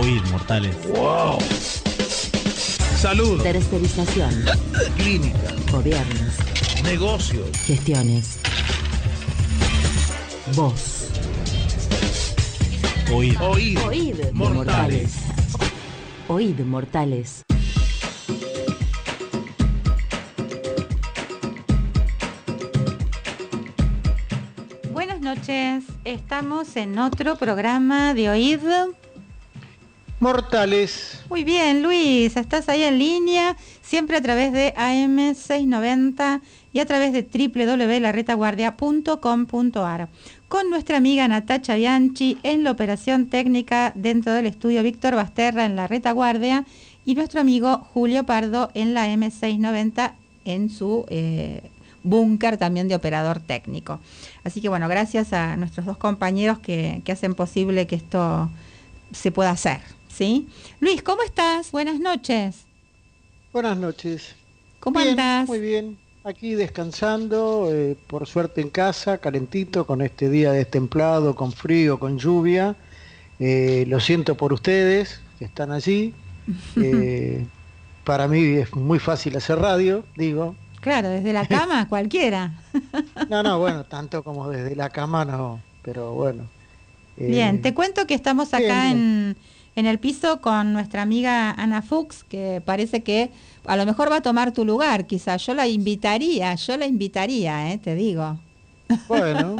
Oíd, mortales. ¡Wow! Salud. Tercerización. Clínica. Gobiernos. Negocios. Gestiones. Voz. Oíd. Oíd. Oíd, mortales. Oíd, mortales. Buenas noches, estamos en otro programa de Oíd Mortales. Muy bien, Luis, estás ahí en línea, siempre a través de AM690 y a través de www.laretaguardia.com.ar con nuestra amiga Natacha Bianchi en la operación técnica dentro del estudio Víctor Basterra en la Retaguardia y nuestro amigo Julio Pardo en la M690 en su búnker también de operador técnico. Así que bueno, gracias a nuestros dos compañeros que hacen posible que esto se pueda hacer, ¿sí? Luis, ¿cómo estás? Buenas noches. Buenas noches. ¿Cómo bien, andas? Muy bien, aquí descansando, por suerte en casa, calentito, con este día destemplado, con frío, con lluvia. Lo siento por ustedes que están allí. Para mí es muy fácil hacer radio, digo. Claro, desde la cama, cualquiera. No, bueno, tanto como desde la cama no, pero bueno. Bien, te cuento que estamos acá en el piso con nuestra amiga Ana Fuchs, que parece que a lo mejor va a tomar tu lugar, quizás. Yo la invitaría, te digo. Bueno.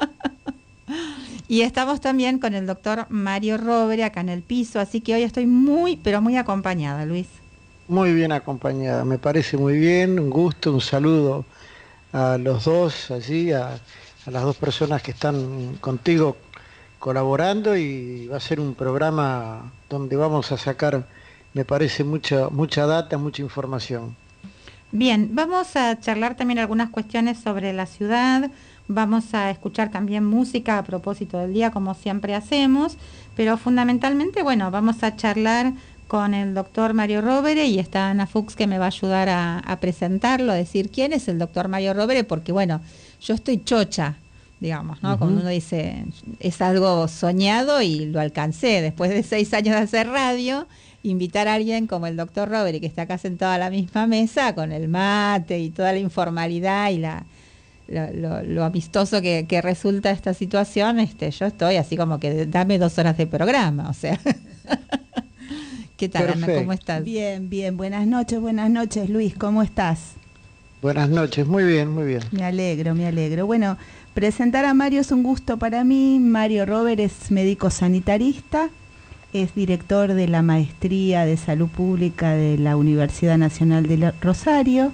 Y estamos también con el doctor Mario Rovere acá en el piso, así que hoy estoy muy, pero muy acompañada, Luis. Muy bien acompañada, me parece muy bien, un gusto, un saludo a los dos allí, a las dos personas que están contigo colaborando, y va a ser un programa donde vamos a sacar, me parece, mucha data, mucha información. Bien, vamos a charlar también algunas cuestiones sobre la ciudad, vamos a escuchar también música a propósito del día, como siempre hacemos, pero fundamentalmente, bueno, vamos a charlar con el doctor Mario Rovere y está Ana Fuchs que me va a ayudar a presentarlo, a decir quién es el doctor Mario Rovere, porque bueno, yo estoy chocha, digamos, ¿no? Como uno dice, es algo soñado y lo alcancé después de 6 años de hacer radio, invitar a alguien como el doctor Rovere, que está acá sentado a la misma mesa, con el mate y toda la informalidad y lo amistoso que resulta esta situación, yo estoy así como que dame 2 horas de programa, o sea... ¿Qué tal, Perfecto. Ana? ¿Cómo estás? Bien, buenas noches, Luis, ¿cómo estás? Buenas noches, muy bien, muy bien. Me alegro. Bueno, presentar a Mario es un gusto para mí. Mario Rovere es médico sanitarista, es director de la Maestría de Salud Pública de la Universidad Nacional de Rosario,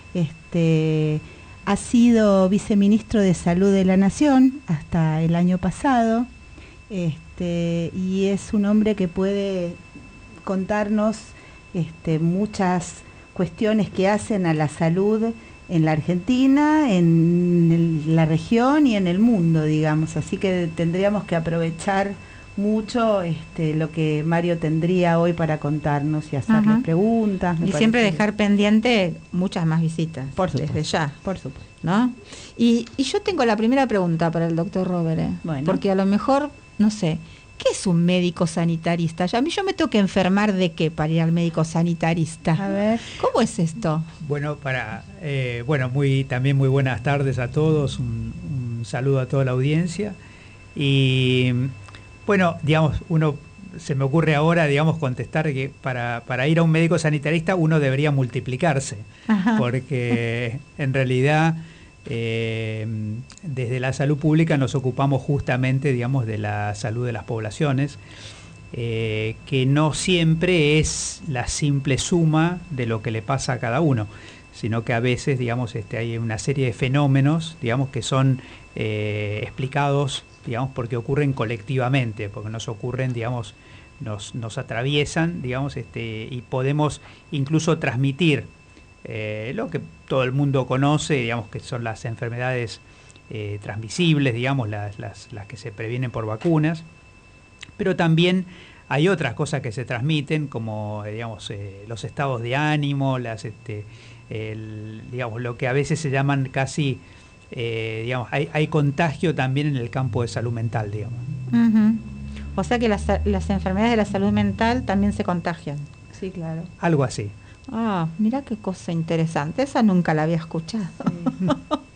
ha sido viceministro de Salud de la Nación hasta el año pasado, y es un hombre que puede contarnos muchas cuestiones que hacen a la salud en la Argentina, en la región y en el mundo, digamos. Así que tendríamos que aprovechar mucho lo que Mario tendría hoy para contarnos y hacerle preguntas. Y siempre dejar pendiente muchas más visitas, desde ya. Por supuesto. ¿No? Y yo tengo la primera pregunta para el doctor Rovere, porque a lo mejor, no sé, ¿qué es un médico sanitarista? A mí yo me tengo que enfermar de qué para ir al médico sanitarista. A ver. ¿Cómo es esto? Bueno, también muy buenas tardes a todos, un saludo a toda la audiencia. Y bueno, digamos, se me ocurre ahora, digamos, contestar que para ir a un médico sanitarista uno debería multiplicarse, porque en realidad desde la salud pública nos ocupamos justamente, digamos, de la salud de las poblaciones, que no siempre es la simple suma de lo que le pasa a cada uno, sino que a veces, digamos, hay una serie de fenómenos, digamos, que son explicados, digamos, porque ocurren colectivamente, porque nos ocurren, digamos, nos atraviesan, digamos, y podemos incluso transmitir lo que todo el mundo conoce, digamos, que son las enfermedades transmisibles, digamos, las que se previenen por vacunas, pero también hay otras cosas que se transmiten, como digamos, los estados de ánimo, digamos, lo que a veces se llaman casi, digamos, hay contagio también en el campo de salud mental, digamos. O sea que las enfermedades de la salud mental también se contagian. Sí, claro. Algo así. Ah, mira qué cosa interesante, esa nunca la había escuchado. Sí.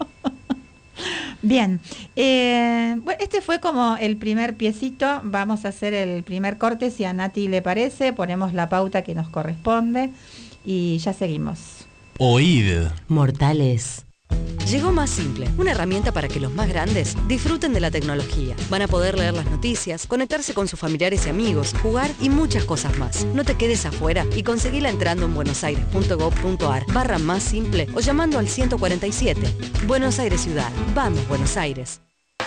Bien, bueno, este fue como el primer piecito, vamos a hacer el primer corte, si a Nati le parece, ponemos la pauta que nos corresponde y ya seguimos. Oíd. Mortales. Llegó Más Simple, una herramienta para que los más grandes disfruten de la tecnología. Van a poder leer las noticias, conectarse con sus familiares y amigos, jugar y muchas cosas más. No te quedes afuera y conseguila entrando en buenosaires.gov.ar/más simple o llamando al 147. Buenos Aires Ciudad. Vamos, Buenos Aires.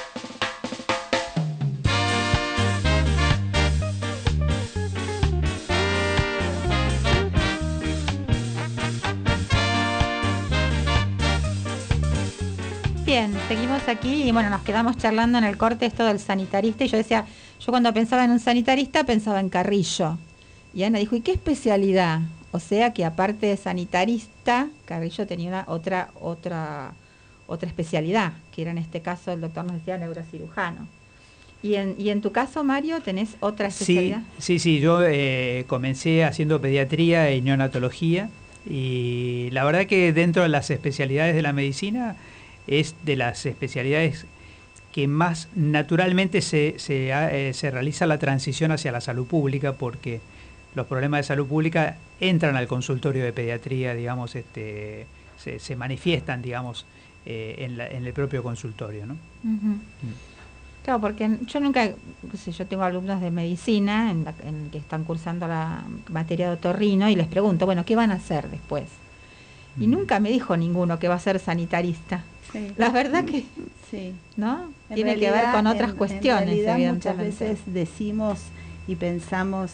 Bien, seguimos aquí y bueno, nos quedamos charlando en el corte esto del sanitarista y yo decía, yo cuando pensaba en un sanitarista pensaba en Carrillo. Y Ana dijo, ¿y qué especialidad? O sea que aparte de sanitarista, Carrillo tenía otra especialidad, que era en este caso el doctor nos decía neurocirujano. ¿Y en tu caso, Mario, tenés otra especialidad? Sí, yo comencé haciendo pediatría y neonatología y la verdad que dentro de las especialidades de la medicina es de las especialidades que más naturalmente se realiza la transición hacia la salud pública, porque los problemas de salud pública entran al consultorio de pediatría, digamos, se manifiestan, digamos, en el propio consultorio, ¿no? Uh-huh. Claro, porque yo nunca, yo tengo alumnos de medicina en que están cursando la materia de otorrino y les pregunto, bueno, ¿qué van a hacer después? Y nunca me dijo ninguno que va a ser sanitarista. Sí. La verdad que sí, ¿no? Tiene que ver con otras cuestiones, en realidad, evidentemente. muchas veces decimos y pensamos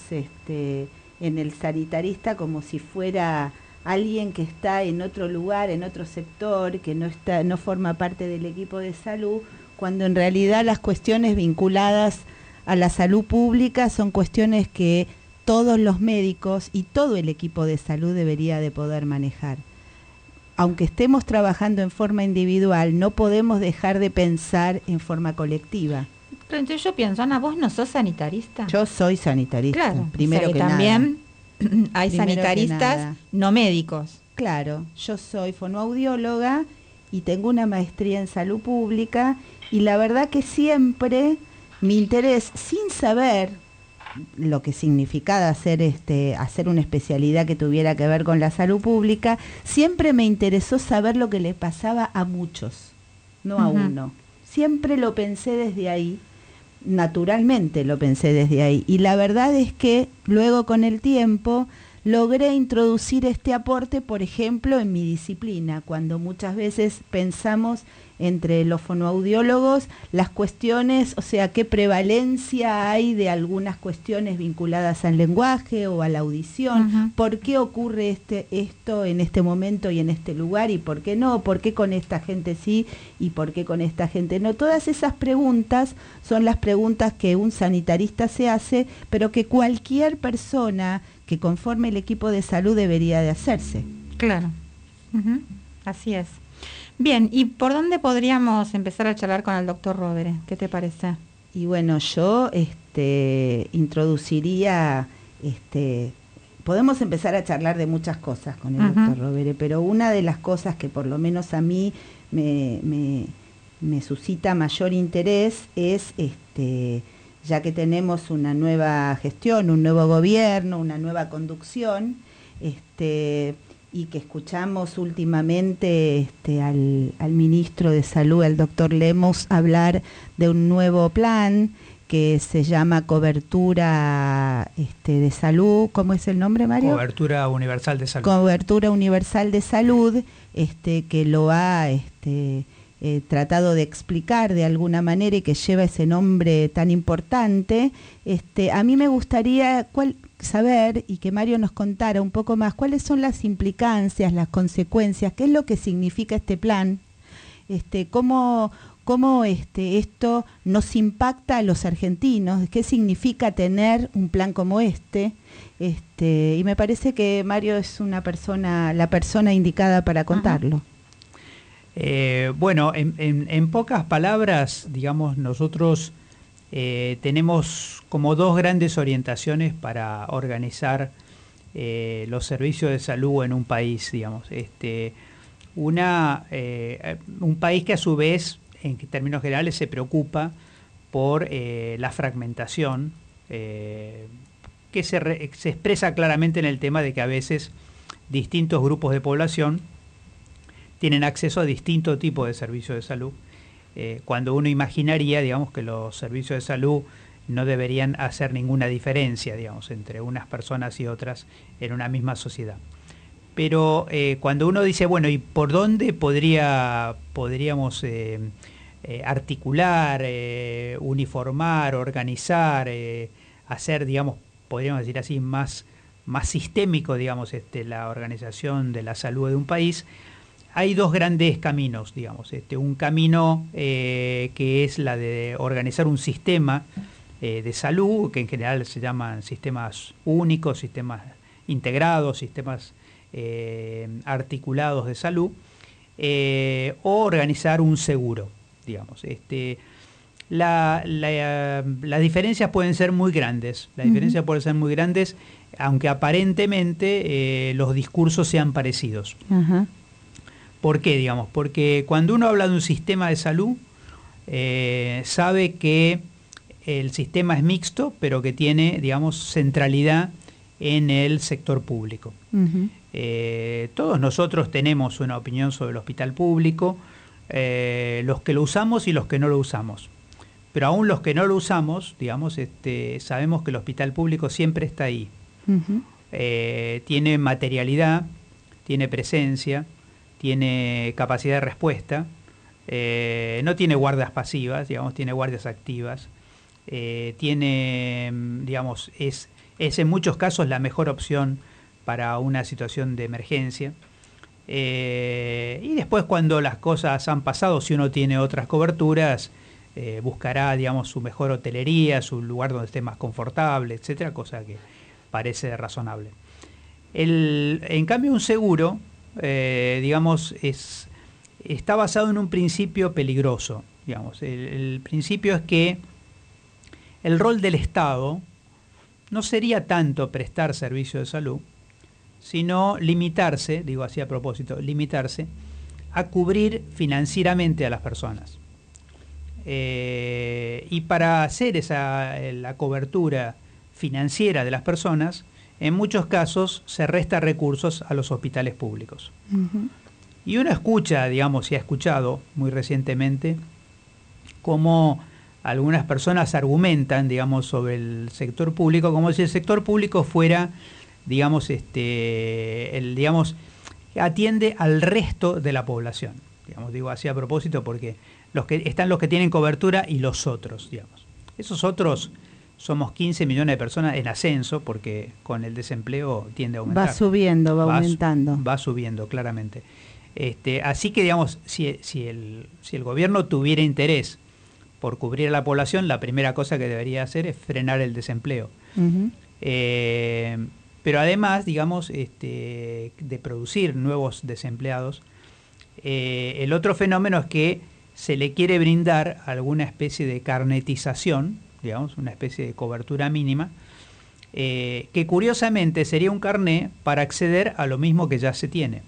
en el sanitarista como si fuera alguien que está en otro lugar, en otro sector, que no forma parte del equipo de salud, cuando en realidad las cuestiones vinculadas a la salud pública son cuestiones que todos los médicos y todo el equipo de salud debería de poder manejar. Aunque estemos trabajando en forma individual, no podemos dejar de pensar en forma colectiva. Pero entonces yo pienso, Ana, ¿vos no sos sanitarista? Yo soy sanitarista, claro, primero o sea, que también nada. Hay sanitaristas no médicos. Claro, yo soy fonoaudióloga y tengo una maestría en salud pública y la verdad que siempre mi interés, sin saber lo que significaba hacer una especialidad que tuviera que ver con la salud pública, siempre me interesó saber lo que le pasaba a muchos, no a uno. Siempre lo pensé desde ahí, naturalmente lo pensé desde ahí. Y la verdad es que luego con el tiempo logré introducir este aporte, por ejemplo, en mi disciplina, cuando muchas veces pensamos entre los fonoaudiólogos las cuestiones, o sea, qué prevalencia hay de algunas cuestiones vinculadas al lenguaje o a la audición, por qué ocurre esto en este momento y en este lugar y por qué no, por qué con esta gente sí y por qué con esta gente no. Todas esas preguntas son las preguntas que un sanitarista se hace, pero que cualquier persona que conforme el equipo de salud debería de hacerse. Claro, así es. Bien, ¿y por dónde podríamos empezar a charlar con el doctor Rovere? ¿Qué te parece? Y bueno, yo introduciría, podemos empezar a charlar de muchas cosas con el doctor Rovere, pero una de las cosas que por lo menos a mí me suscita mayor interés es, ya que tenemos una nueva gestión, un nuevo gobierno, una nueva conducción, y que escuchamos últimamente al ministro de Salud, el doctor Lemos, hablar de un nuevo plan que se llama Cobertura de Salud. ¿Cómo es el nombre, Mario? Cobertura Universal de Salud. Cobertura Universal de Salud, que lo ha tratado de explicar de alguna manera y que lleva ese nombre tan importante. A mí me gustaría saber y que Mario nos contara un poco más cuáles son las implicancias, las consecuencias, qué es lo que significa este plan, cómo esto nos impacta a los argentinos, qué significa tener un plan como este, y me parece que Mario es la persona indicada para contarlo. Bueno, en pocas palabras, digamos, nosotros tenemos como dos grandes orientaciones para organizar los servicios de salud en un país, digamos. Un país que a su vez, en términos generales, se preocupa por la fragmentación, que se expresa claramente en el tema de que a veces distintos grupos de población tienen acceso a distintos tipos de servicios de salud, cuando uno imaginaría, digamos, que los servicios de salud no deberían hacer ninguna diferencia, digamos, entre unas personas y otras en una misma sociedad. Pero cuando uno dice, bueno, ¿y por dónde podríamos articular, uniformar, organizar, hacer, digamos, podríamos decir así, más sistémico, digamos, la organización de la salud de un país? Hay dos grandes caminos, digamos. Un camino que es la de organizar un sistema de salud, que en general se llaman sistemas únicos, sistemas integrados, sistemas articulados de salud, o organizar un seguro, digamos. Las diferencias pueden ser muy grandes, aunque aparentemente los discursos sean parecidos. Ajá. ¿Por qué, digamos? Porque cuando uno habla de un sistema de salud, sabe que el sistema es mixto, pero que tiene, digamos, centralidad en el sector público. Uh-huh. Todos nosotros tenemos una opinión sobre el hospital público, los que lo usamos y los que no lo usamos. Pero aún los que no lo usamos, digamos, sabemos que el hospital público siempre está ahí. Uh-huh. Tiene materialidad, tiene presencia, tiene capacidad de respuesta, no tiene guardias pasivas, digamos, tiene guardias activas, tiene, digamos, es en muchos casos la mejor opción para una situación de emergencia. Y después, cuando las cosas han pasado, si uno tiene otras coberturas, buscará, digamos, su mejor hotelería, su lugar donde esté más confortable, etcétera, cosa que parece razonable. En cambio, un seguro, digamos, está basado en un principio peligroso, digamos. El principio es que el rol del Estado no sería tanto prestar servicio de salud, sino limitarse, digo así a propósito, limitarse a cubrir financieramente a las personas. Y para hacer la cobertura financiera de las personas, en muchos casos se resta recursos a los hospitales públicos. Uh-huh. Y uno escucha, digamos, y ha escuchado muy recientemente, cómo algunas personas argumentan, digamos, sobre el sector público, como si el sector público fuera, digamos, digamos, atiende al resto de la población. Digamos, digo así a propósito porque están los que tienen cobertura y los otros, digamos. Esos otros somos 15 millones de personas en ascenso, porque con el desempleo tiende a aumentar. Va subiendo, va aumentando. Va subiendo, claramente. Así que, digamos, si el gobierno tuviera interés por cubrir a la población, la primera cosa que debería hacer es frenar el desempleo. Uh-huh. Pero además, digamos, de producir nuevos desempleados, el otro fenómeno es que se le quiere brindar alguna especie de carnetización, digamos, una especie de cobertura mínima, que curiosamente sería un carné para acceder a lo mismo que ya se tiene.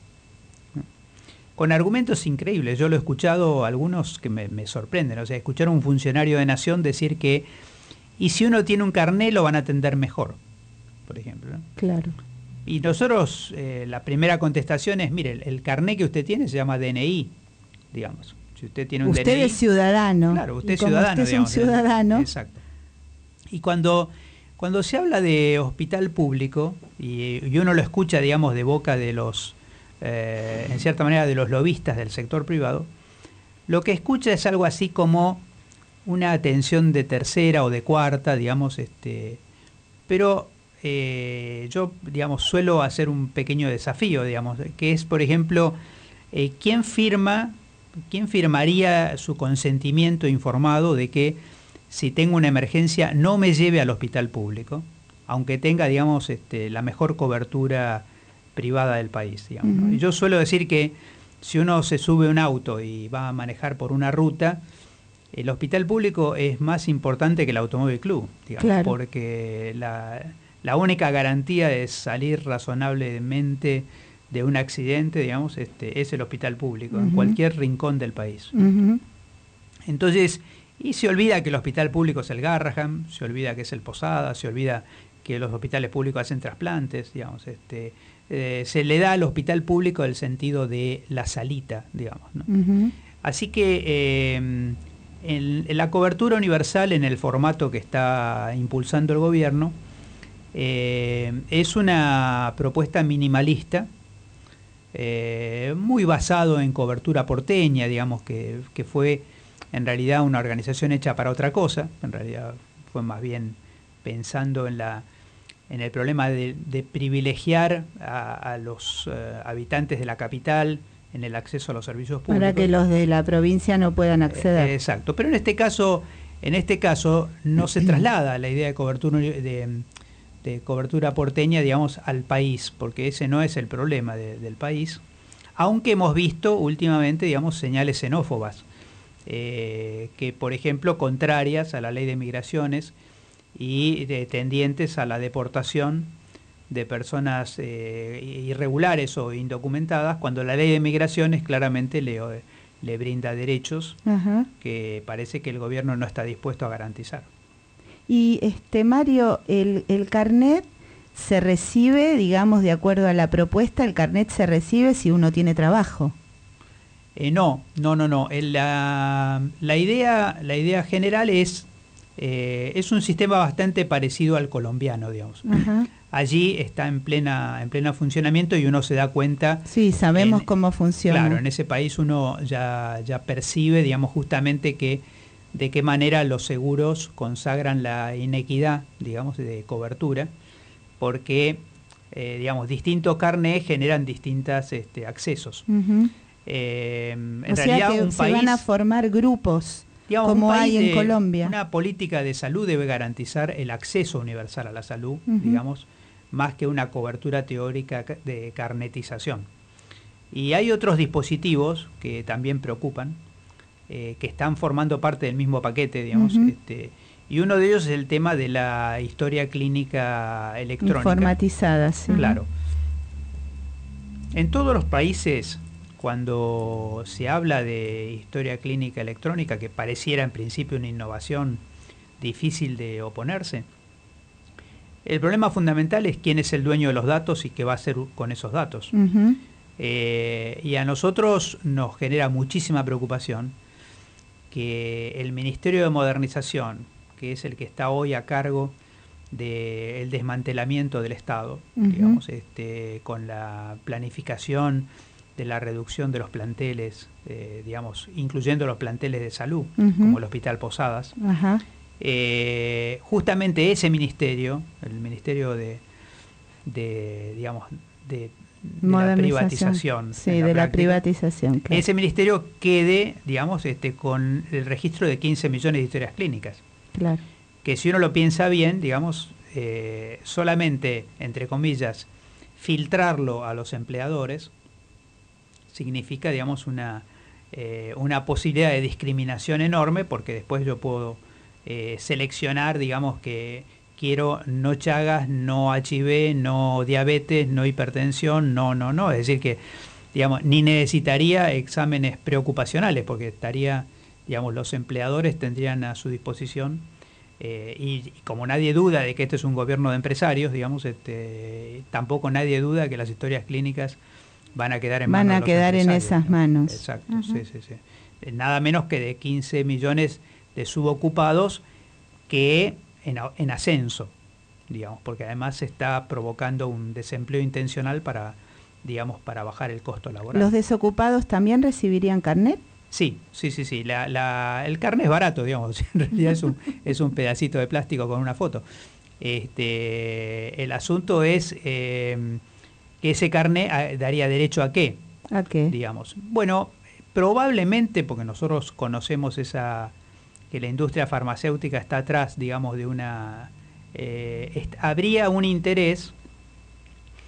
Con argumentos increíbles. Yo lo he escuchado, algunos que me sorprenden. O sea, escuchar a un funcionario de Nación decir que, y si uno tiene un carné, lo van a atender mejor, por ejemplo, ¿no? Claro. Y nosotros, la primera contestación es, mire, el carné que usted tiene se llama DNI, digamos. Si usted tiene un usted DNI... es ciudadano. Claro, usted es como ciudadano, usted es digamos, un ciudadano. Exacto. Y cuando se habla de hospital público, y uno lo escucha, digamos, de boca de los... en cierta manera, de los lobistas del sector privado, lo que escucha es algo así como una atención de tercera o de cuarta, digamos, pero yo, digamos, suelo hacer un pequeño desafío, digamos, que es, por ejemplo, ¿quién firmaría su consentimiento informado de que si tengo una emergencia no me lleve al hospital público, aunque tenga, digamos, la mejor cobertura privada del país, digamos, ¿no? Y yo suelo decir que si uno se sube a un auto y va a manejar por una ruta, el hospital público es más importante que el automóvil club, digamos, Claro. porque la única garantía de salir razonablemente de un accidente, digamos, es el hospital público, en Ujú. cualquier rincón del país. Ujú. Entonces, y se olvida que el hospital público es el Garrahan, se olvida que es el Posada, se olvida que los hospitales públicos hacen trasplantes, digamos, se le da al hospital público el sentido de la salita, digamos, ¿no? Ujú. Así que en la cobertura universal en el formato que está impulsando el gobierno es una propuesta minimalista, muy basado en cobertura porteña, digamos, que fue en realidad una organización hecha para otra cosa. En realidad fue más bien pensando en el problema de privilegiar a los habitantes de la capital en el acceso a los servicios públicos. Para que los de la provincia no puedan acceder. Exacto, pero en este caso no se traslada la idea de cobertura porteña, digamos, al país, porque ese no es el problema del país, aunque hemos visto últimamente, digamos, señales xenófobas, que por ejemplo contrarias a la ley de migraciones y tendientes a la deportación de personas irregulares o indocumentadas, cuando la ley de migraciones claramente le brinda derechos Ajá. que parece que el gobierno no está dispuesto a garantizar. Y Mario, el carnet se recibe, digamos, de acuerdo a la propuesta, el carnet se recibe si uno tiene trabajo. No. La idea general es un sistema bastante parecido al colombiano, digamos. Ajá. Allí está en plena funcionamiento y uno se da cuenta. Sí, sabemos cómo funciona. Claro, en ese país uno ya percibe, digamos, justamente de qué manera los seguros consagran la inequidad, digamos, de cobertura, porque, digamos, distintos carnés generan distintos accesos. Uh-huh. En o realidad, sea que un se país, van a formar grupos, digamos, como un país hay en Colombia. Una política de salud debe garantizar el acceso universal a la salud, Uh-huh. digamos, más que una cobertura teórica de carnetización. Y hay otros dispositivos que también preocupan, que están formando parte del mismo paquete, digamos, Uh-huh. Y uno de ellos es el tema de la historia clínica electrónica. Informatizada, sí. Claro. En todos los países, cuando se habla de historia clínica electrónica, que pareciera en principio una innovación difícil de oponerse, el problema fundamental es quién es el dueño de los datos y qué va a hacer con esos datos. Uh-huh. Y a nosotros nos genera muchísima preocupación que el Ministerio de Modernización, que es el que está hoy a cargo del desmantelamiento del Estado, Uh-huh. digamos, con la planificación de la reducción de los planteles, digamos, incluyendo los planteles de salud, Uh-huh. como el Hospital Posadas, Ajá. justamente ese ministerio, el Ministerio de la privatización, Sí, en de la práctica, privatización. Claro. ese ministerio quede, digamos, con el registro de 15 millones de historias clínicas. Claro. Que si uno lo piensa bien, digamos, solamente, entre comillas, filtrarlo a los empleadores significa, digamos, una posibilidad de discriminación enorme, porque después yo puedo seleccionar, digamos, que quiero no Chagas, no HIV, no diabetes, no hipertensión, no. Es decir que, digamos, ni necesitaría exámenes preocupacionales, porque estaría, digamos, los empleadores tendrían a su disposición, y como nadie duda de que este es un gobierno de empresarios, digamos, tampoco nadie duda que las historias clínicas van a quedar en manos de los en empresarios, esas ¿no? manos. Exacto, Uh-huh. sí. Nada menos que de 15 millones de subocupados que en ascenso, digamos, porque además se está provocando un desempleo intencional para bajar el costo laboral. ¿Los desocupados también recibirían carnet? Sí. El carnet es barato, digamos, en realidad es un pedacito de plástico con una foto. El asunto es que ese carnet daría derecho a qué. ¿A qué? Digamos. Bueno, probablemente, porque nosotros conocemos que la industria farmacéutica está atrás, digamos, de habría un interés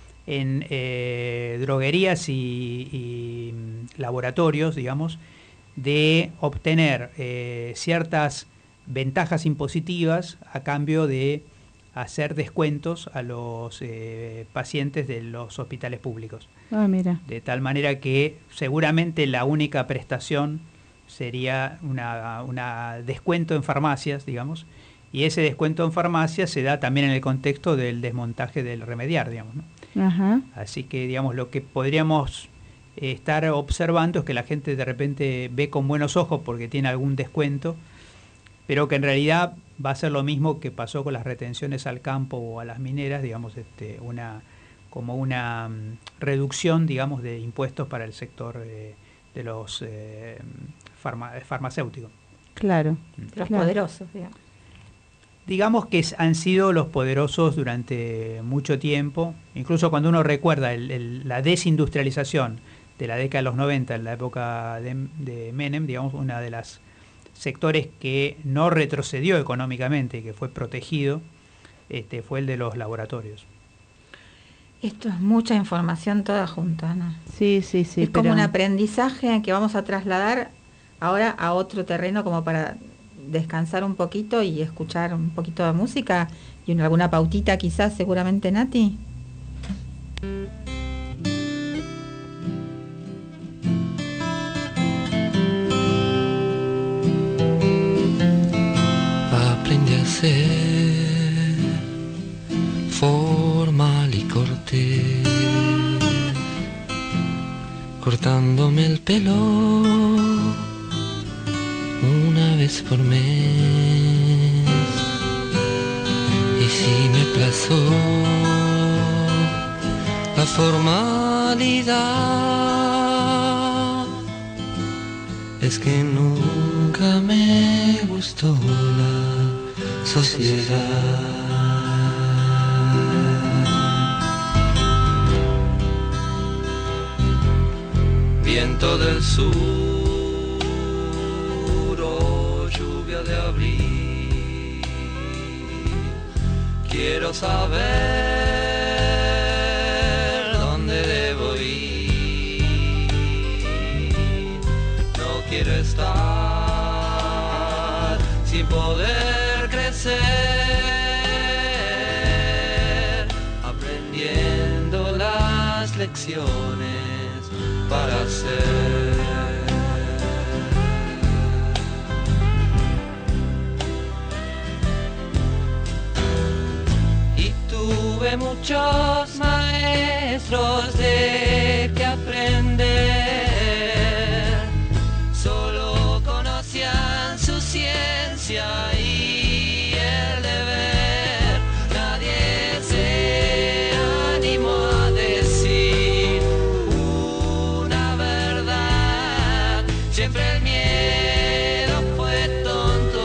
en droguerías y laboratorios, digamos, de obtener ciertas ventajas impositivas a cambio de hacer descuentos a los pacientes de los hospitales públicos. Ah, mira. De tal manera que seguramente la única prestación sería una descuento en farmacias, digamos, y ese descuento en farmacias se da también en el contexto del desmontaje del remediar, digamos, ¿no? Ajá. Así que, digamos, lo que podríamos estar observando es que la gente de repente ve con buenos ojos porque tiene algún descuento, pero que en realidad va a ser lo mismo que pasó con las retenciones al campo o a las mineras, digamos, como una reducción, digamos, de impuestos para el sector de los farmacéuticos. Claro. Los claro. poderosos, digamos. Digamos que han sido los poderosos durante mucho tiempo, incluso cuando uno recuerda la desindustrialización de la década de los 90, en la época de Menem, digamos, una de las sectores que no retrocedió económicamente y que fue protegido, fue el de los laboratorios. Esto es mucha información toda junta, ¿no? Sí, sí, sí. Es como un aprendizaje que vamos a trasladar ahora a otro terreno como para descansar un poquito y escuchar un poquito de música y alguna pautita quizás, seguramente, Nati. Aprendí a ser formal y cortés, cortándome el pelo una vez por mes, y si me plazó la formalidad, es que nunca me gustó la sociedad. Viento del sur, de abril, quiero saber dónde debo ir, no quiero estar sin poder crecer, aprendiendo las lecciones para ser. Tuve muchos maestros de que aprender, solo conocían su ciencia y el deber. Nadie se animó a decir una verdad, siempre el miedo fue tonto.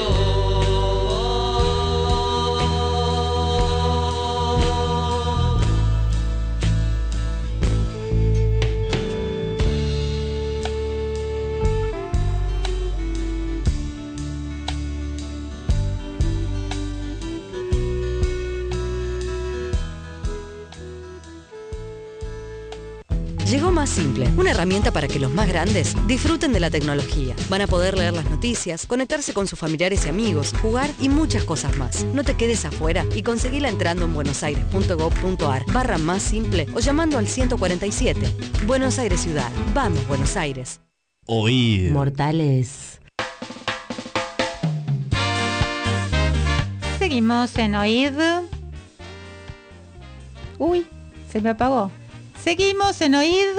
Llegó Más Simple, una herramienta para que los más grandes disfruten de la tecnología. Van a poder leer las noticias, conectarse con sus familiares y amigos, jugar y muchas cosas más. No te quedes afuera y conseguila entrando en buenosaires.gov.ar/más simple o llamando al 147. Buenos Aires Ciudad. Vamos, Buenos Aires. Oír. Mortales. Seguimos en Oíd. Uy, se me apagó. Seguimos en Oíd.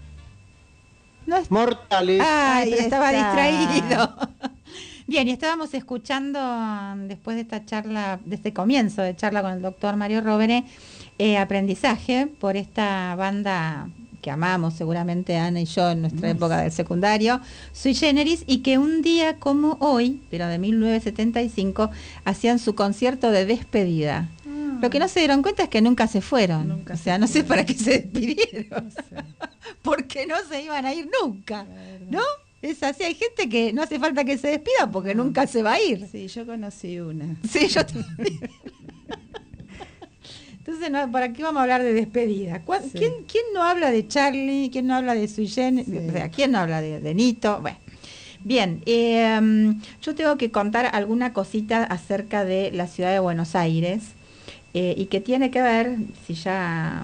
Mortales. Ay, Ahí estaba está. distraído. Bien, y estábamos escuchando, después de esta charla, de este comienzo de charla con el doctor Mario Rovere, aprendizaje por esta banda que amamos seguramente Ana y yo en nuestra época del secundario, Sui Generis, y que un día como hoy, pero de 1975, hacían su concierto de despedida. Lo que no se dieron cuenta es que nunca se fueron. O sea, no sé para qué se despidieron. Porque no se iban a ir nunca, ¿no? Es así, hay gente que no hace falta que se despida porque nunca se va a ir. Sí, yo conocí una. Sí, yo también. Entonces, no, ¿para qué vamos a hablar de despedida? Sí. ¿Quién no habla de Charlie? ¿Quién no habla de Sui Generis? Sí. O sea, ¿quién no habla de Nito? Bueno, Bien, yo tengo que contar alguna cosita acerca de la ciudad de Buenos Aires y que tiene que ver, si ya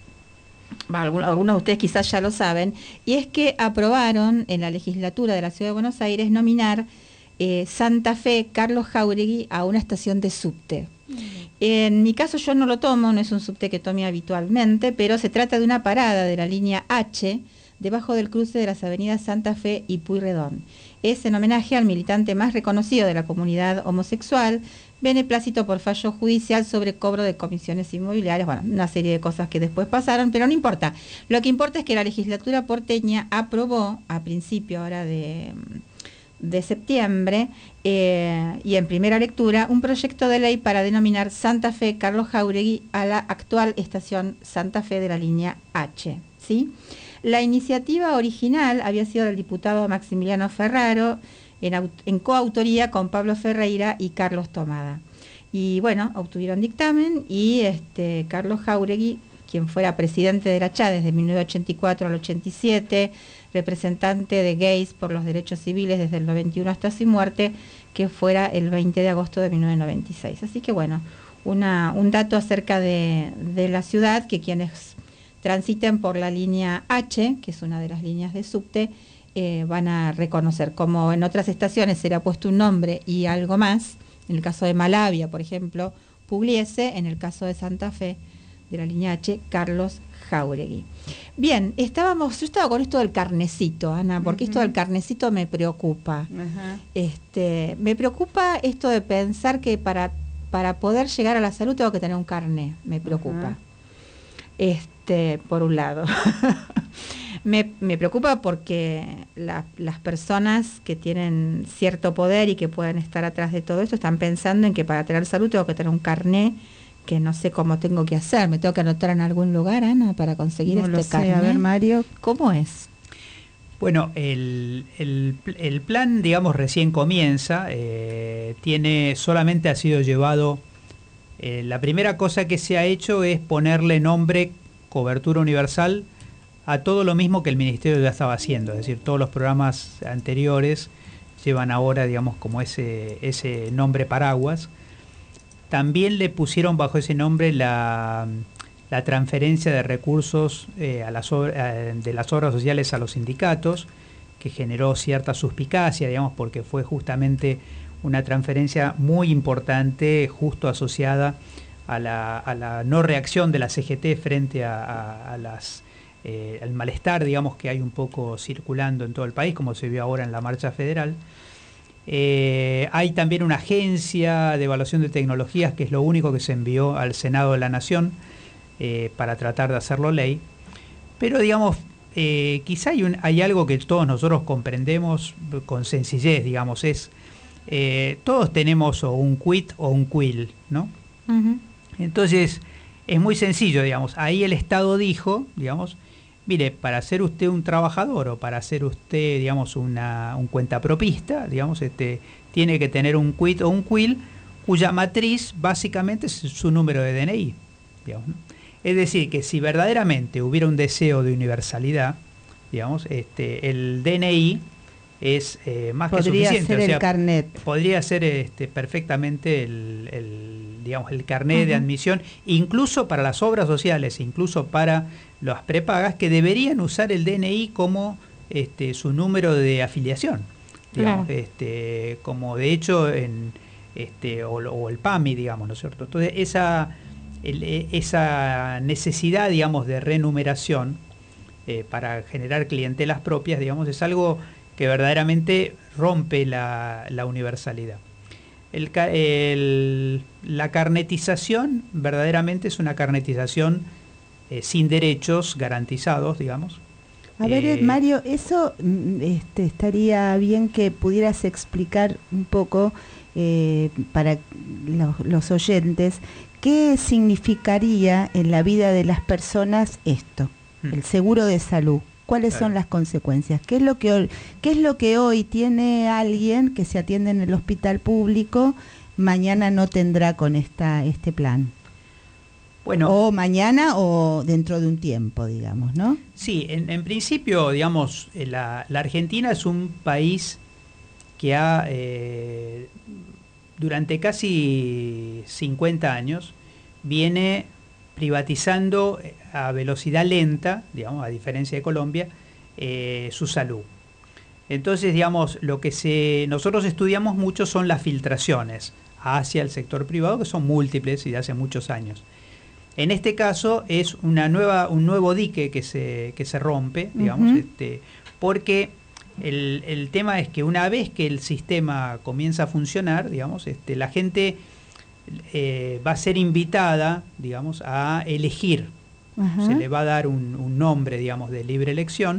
algunos de ustedes quizás ya lo saben, y es que aprobaron en la legislatura de la ciudad de Buenos Aires nominar Santa Fe Carlos Jáuregui a una estación de subte. En mi caso yo no lo tomo, no es un subte que tome habitualmente, pero se trata de una parada de la línea H debajo del cruce de las avenidas Santa Fe y Pueyrredón. Es en homenaje al militante más reconocido de la comunidad homosexual, beneplácito por fallo judicial sobre cobro de comisiones inmobiliarias, bueno, una serie de cosas que después pasaron, pero no importa. Lo que importa es que la legislatura porteña aprobó a principio ahora de septiembre y en primera lectura un proyecto de ley para denominar Santa Fe Carlos Jáuregui a la actual estación Santa Fe de la línea H, ¿sí? La iniciativa original había sido del diputado Maximiliano Ferraro en coautoría con Pablo Ferreira y Carlos Tomada. Y bueno, obtuvieron dictamen y Carlos Jáuregui, quien fuera presidente de la CHA desde 1984 al 87, representante de gays por los derechos civiles desde el 91 hasta su muerte, que fuera el 20 de agosto de 1996. Así que bueno, un dato acerca de la ciudad, que quienes transiten por la línea H, que es una de las líneas de subte, van a reconocer. Como en otras estaciones se le ha puesto un nombre y algo más, en el caso de Malavia, por ejemplo, Pugliese, en el caso de Santa Fe, de la línea H, Carlos Jáuregui. Bien, yo estaba con esto del carnecito, Ana, porque esto del carnecito me preocupa. Me preocupa esto de pensar que para poder llegar a la salud tengo que tener un carné, me preocupa. Por un lado. me preocupa porque las personas que tienen cierto poder y que pueden estar atrás de todo esto están pensando en que para tener salud tengo que tener un carné que no sé cómo tengo que hacer. ¿Me tengo que anotar en algún lugar, Ana, para conseguir carné? A ver, Mario, ¿cómo es? Bueno, el plan, digamos, recién comienza. Solamente ha sido llevado. La primera cosa que se ha hecho es ponerle nombre cobertura universal a todo lo mismo que el Ministerio ya estaba haciendo. Es decir, todos los programas anteriores llevan ahora, digamos, como ese nombre paraguas. También le pusieron bajo ese nombre la transferencia de recursos de las obras sociales a los sindicatos, que generó cierta suspicacia, digamos, porque fue justamente una transferencia muy importante, justo asociada a la no reacción de la CGT frente al malestar, digamos, que hay un poco circulando en todo el país, como se vio ahora en la marcha federal. Hay también una agencia de evaluación de tecnologías, que es lo único que se envió al Senado de la Nación para tratar de hacerlo ley. Pero, digamos, quizá hay algo que todos nosotros comprendemos con sencillez, digamos, todos tenemos o un quit o un quill, ¿no? Entonces, es muy sencillo, digamos. Ahí el Estado dijo, digamos, mire, para ser usted un trabajador o para ser usted, digamos, un cuentapropista, digamos, tiene que tener un quit o un quill cuya matriz básicamente es su número de DNI, digamos, ¿no? Es decir, que si verdaderamente hubiera un deseo de universalidad, digamos, el DNI es más que suficiente. Podría ser el carnet. Podría ser perfectamente el carnet de admisión, incluso para las obras sociales, incluso para las prepagas, que deberían usar el DNI como su número de afiliación, digamos, claro. Como de hecho o el PAMI, digamos, ¿no es cierto? Entonces esa necesidad, digamos, de renumeración para generar clientelas propias, digamos, es algo que verdaderamente rompe la universalidad. La carnetización verdaderamente es una carnetización sin derechos garantizados, digamos. A ver, Mario, eso estaría bien que pudieras explicar un poco para los oyentes qué significaría en la vida de las personas esto, el seguro de salud. ¿Cuáles son las consecuencias? ¿Qué es lo que hoy tiene alguien que se atiende en el hospital público, mañana no tendrá con este plan? Bueno, o mañana o dentro de un tiempo, digamos, ¿no? Sí, en principio, digamos, la Argentina es un país que ha, durante casi 50 años, viene privatizando a velocidad lenta, digamos, a diferencia de Colombia, su salud. Entonces, digamos, lo que nosotros estudiamos mucho son las filtraciones hacia el sector privado, que son múltiples y de hace muchos años. En este caso es un nuevo dique que se rompe, digamos, porque el tema es que una vez que el sistema comienza a funcionar, digamos, la gente va a ser invitada, digamos, a elegir. Se le va a dar un nombre, digamos, de libre elección,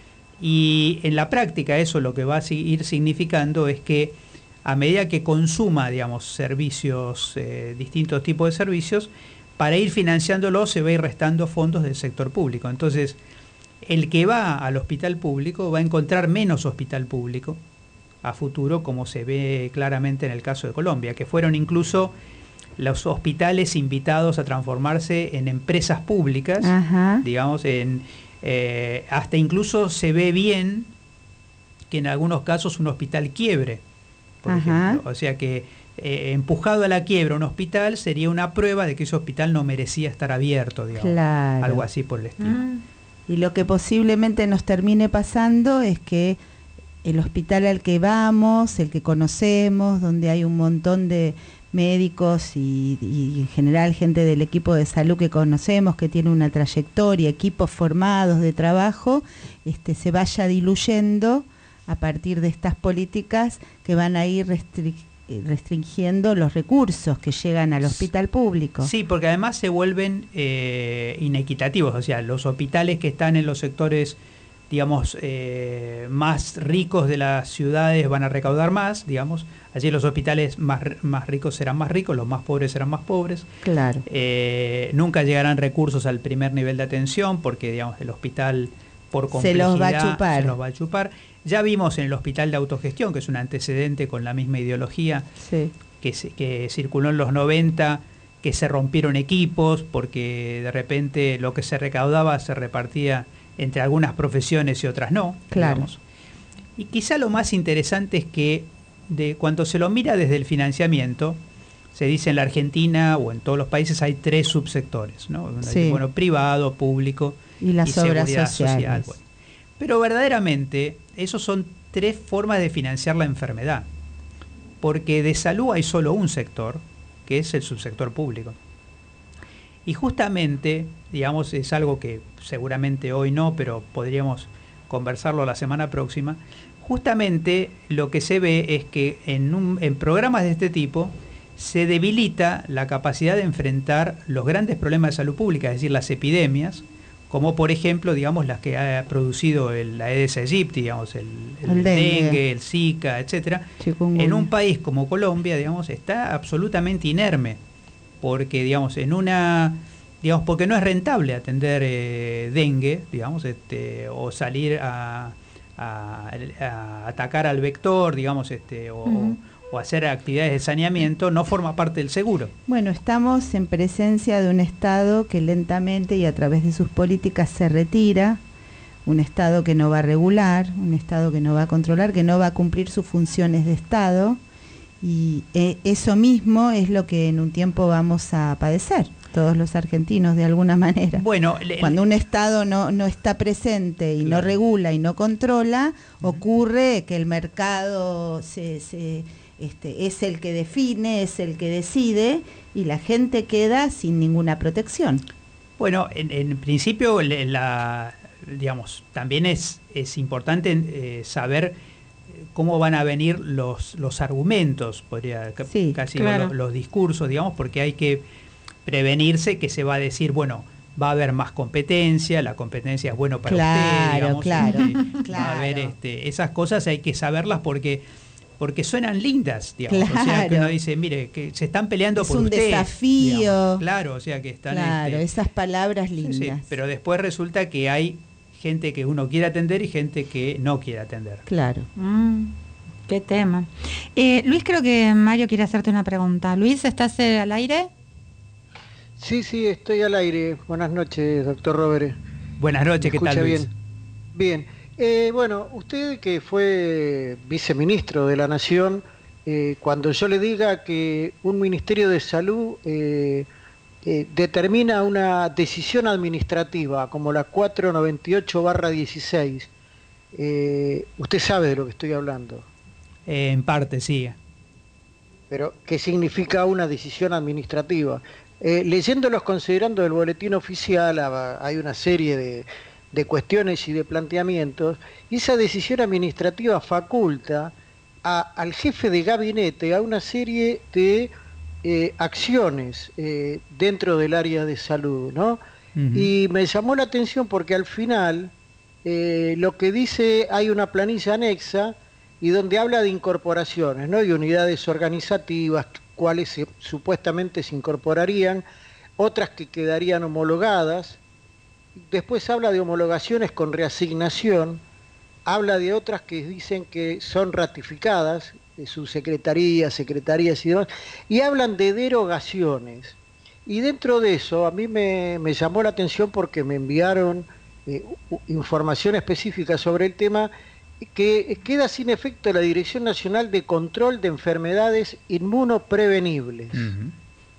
y en la práctica eso lo que va a ir significando es que a medida que consuma, digamos, servicios, distintos tipos de servicios, para ir financiándolo se va a ir restando fondos del sector público. Entonces, el que va al hospital público va a encontrar menos hospital público a futuro, como se ve claramente en el caso de Colombia, que fueron incluso los hospitales invitados a transformarse en empresas públicas, digamos, hasta incluso se ve bien que en algunos casos un hospital quiebre, por ejemplo. O sea que empujado a la quiebra un hospital sería una prueba de que ese hospital no merecía estar abierto, digamos, claro. Algo así por el estilo. Y lo que posiblemente nos termine pasando es que el hospital al que vamos, el que conocemos, donde hay un montón de médicos y en general gente del equipo de salud que conocemos, que tiene una trayectoria, equipos formados de trabajo, se vaya diluyendo a partir de estas políticas que van a ir restringiendo los recursos que llegan al hospital público. Sí, porque además se vuelven inequitativos, o sea, los hospitales que están en los sectores, digamos, más ricos de las ciudades van a recaudar más, digamos, allí los hospitales más ricos serán más ricos, los más pobres serán más pobres. Claro. Nunca llegarán recursos al primer nivel de atención porque, digamos, el hospital por complejidad se los va a chupar. Ya vimos en el hospital de autogestión, que es un antecedente con la misma ideología, sí, que circuló en los 90, que se rompieron equipos porque de repente lo que se recaudaba se repartía entre algunas profesiones y otras no. Claro. Digamos. Y quizá lo más interesante es que cuando se lo mira desde el financiamiento, se dice en la Argentina o en todos los países hay 3 subsectores, ¿no? Sí. Bueno, privado, público y las obras seguridad sociales. Social. Bueno. Pero verdaderamente, esos son 3 formas de financiar la enfermedad. Porque de salud hay solo un sector, que es el subsector público. Y justamente, digamos, es algo que seguramente hoy no, pero podríamos conversarlo la semana próxima. Justamente lo que se ve es que en programas de este tipo se debilita la capacidad de enfrentar los grandes problemas de salud pública, es decir, las epidemias, como por ejemplo, digamos, las que ha producido la Aedes aegypti, digamos, el dengue, el Zika, etcétera. En un país como Colombia, digamos, está absolutamente inerme, porque, digamos, porque no es rentable atender dengue, digamos, o salir a atacar al vector, digamos, o hacer actividades de saneamiento, no forma parte del seguro. Bueno, estamos en presencia de un Estado que lentamente y a través de sus políticas se retira, un Estado que no va a regular, un Estado que no va a controlar, que no va a cumplir sus funciones de Estado, y eso mismo es lo que en un tiempo vamos a padecer todos los argentinos de alguna manera. Bueno, cuando un Estado no está presente y no regula y no controla, ocurre que el mercado es el que define, es el que decide, y la gente queda sin ninguna protección. Bueno, en principio, digamos, también es importante saber cómo van a venir los argumentos, casi claro. los discursos, digamos, porque hay que prevenirse que se va a decir, bueno, va a haber más competencia, la competencia es bueno para usted, digamos, claro. Va a haber esas cosas hay que saberlas porque suenan lindas, digamos, claro. O sea, que uno dice, mire, que se están peleando por usted. Es un desafío. Digamos. Claro, o sea, que están... Claro, esas palabras lindas. Sí, pero después resulta que hay gente que uno quiere atender y gente que no quiere atender. Claro. Qué tema. Luis, creo que Mario quiere hacerte una pregunta. Luis, ¿estás al aire? Sí, estoy al aire. Buenas noches, doctor Robert. Buenas noches, ¿qué tal, Luis? Bien. Bueno, usted que fue viceministro de la Nación, cuando yo le diga que un Ministerio de Salud determina una decisión administrativa como la 498/16, usted sabe de lo que estoy hablando. En parte, sí. Pero, ¿qué significa una decisión administrativa? Leyéndolos, considerando el boletín oficial, hay una serie de cuestiones y de planteamientos, y esa decisión administrativa faculta al jefe de gabinete a una serie de acciones dentro del área de salud, ¿no? Uh-huh. Y me llamó la atención porque al final lo que dice, hay una planilla anexa y donde habla de incorporaciones, ¿no? Y unidades organizativas, cuáles supuestamente se incorporarían, otras que quedarían homologadas. Después habla de homologaciones con reasignación, habla de otras que dicen que son ratificadas, de sus secretarías y demás, y hablan de derogaciones. Y dentro de eso a mí me llamó la atención porque me enviaron información específica sobre el tema, que queda sin efecto la Dirección Nacional de Control de Enfermedades Inmunoprevenibles. Uh-huh.